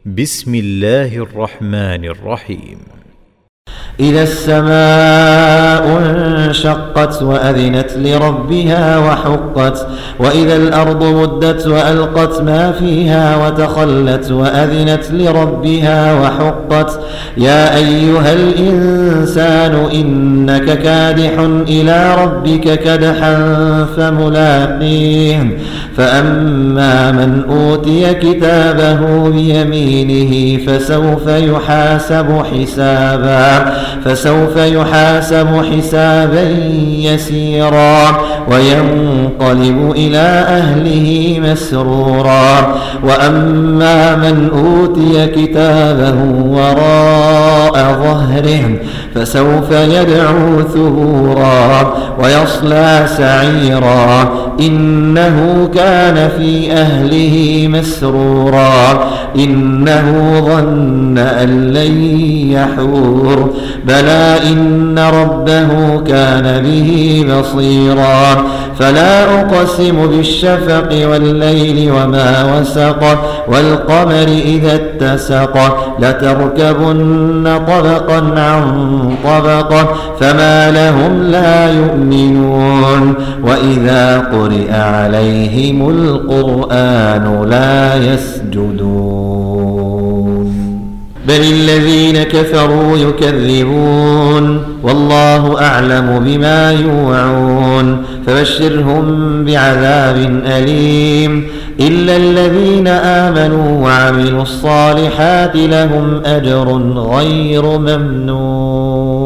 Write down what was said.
بسم الله الرحمن الرحيم. إذا السماء انشقت وأذنت لربها وحقت وإذا الأرض مدت وألقت ما فيها وتخلت وأذنت لربها وحقت يا أيها الإنسان إنك كادح إلى ربك كدحا فملاقيه فأما من أوتي كتابه بيمينه فسوف يحاسب حسابا يسيرا وينقلب إلى أهله مسرورا وأما من أوتي كتابه وراء ظهره فسوف يدعو ثبورا ويصلى سعيرا إنه كان في أهله مسرورا إنه ظن أن لن يحور بلى إن ربه كان به بصيرا فلا أقسم بالشفق والليل وما وسق والقمر إذا اتسق لتركبن طبقا عن طبق فما لهم لا يؤمنون وإذا قرئ عليهم القرآن لا يسجدون بل الذين كفروا يكذبون والله أعلم بما يوعون فبشرهم بعذاب أليم إلا الذين آمنوا وعملوا الصالحات لهم أجر غير ممنون.